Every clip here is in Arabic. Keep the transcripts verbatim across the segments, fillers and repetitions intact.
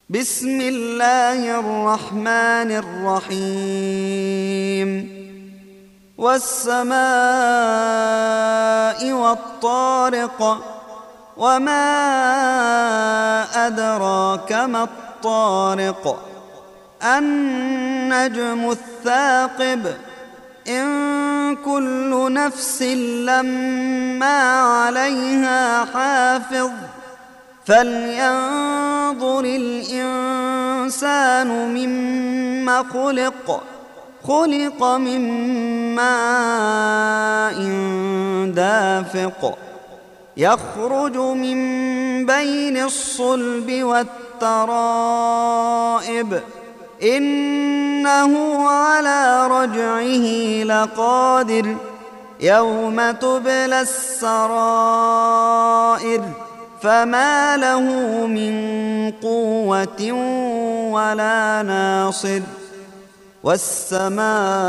بسم الله الرحمن الرحيم والسماء والطارق وما أدراك ما الطارق النجم الثاقب إن كل نفس لما عليها حافظ فلينظر الإنسان مما خلق خلق من ماء دافق يخرج من بين الصلب والترائب إنه على رجعه لقادر يوم تبلى السرائر فما له من قوة ولا ناصر والسماء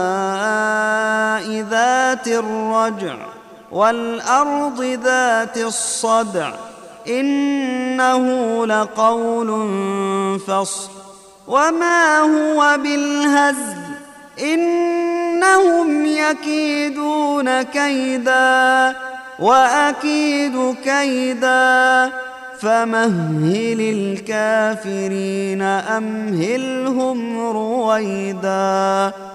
ذات الرجع والأرض ذات الصدع إنه لقول فصل وما هو بالهزل إنهم يكيدون كيدا وأكيد كيدا فمهل الكافرين أمهلهم رويدا.